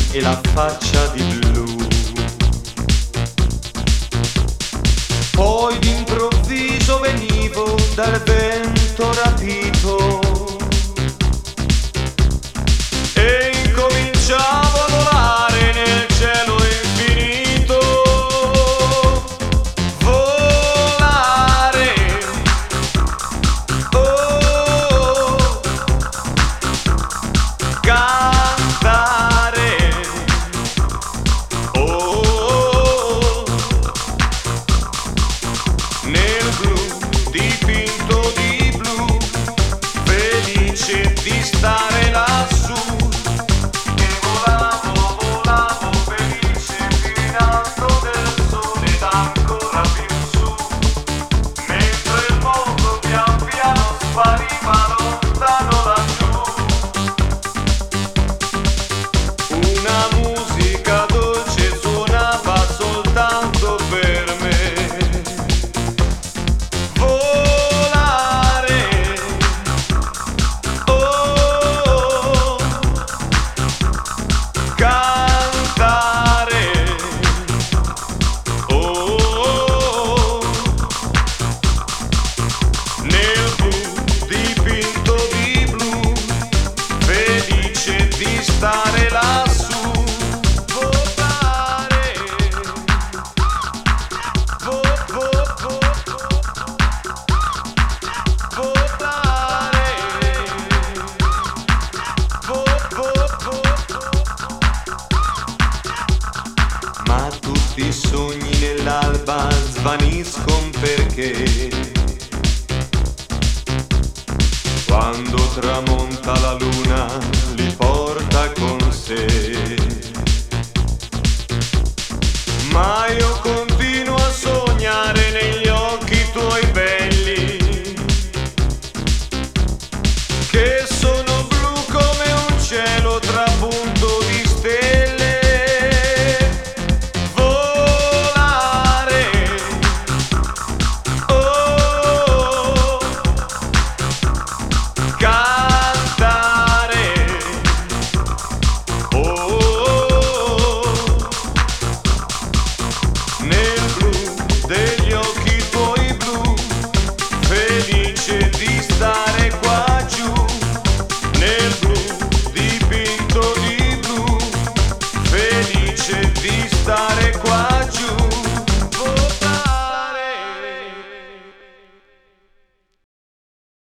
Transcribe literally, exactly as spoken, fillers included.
e la faccia di blu. Poi d'improvviso venivo dal vento rapito e incominciavo a volare nel cielo infinito. Volare, oh, cantare, oh, nel blu, dipinto di blu, felice di stare lassù. E volavo, volavo, felice fino in alto del sole ed ancora più su, mentre il mondo pian piano spariva lontano laggiù. Una musica dolce suonava soltanto per me. Volare, oh, cantare, oh, nel blu, dipinto di blu, felice di stare lassù. Volare, vo, vo, vo, volare, vo, vo, vo. Ma tutti i sogni nell'alba svaniscono perché quando tramonta la luna li porta con sé.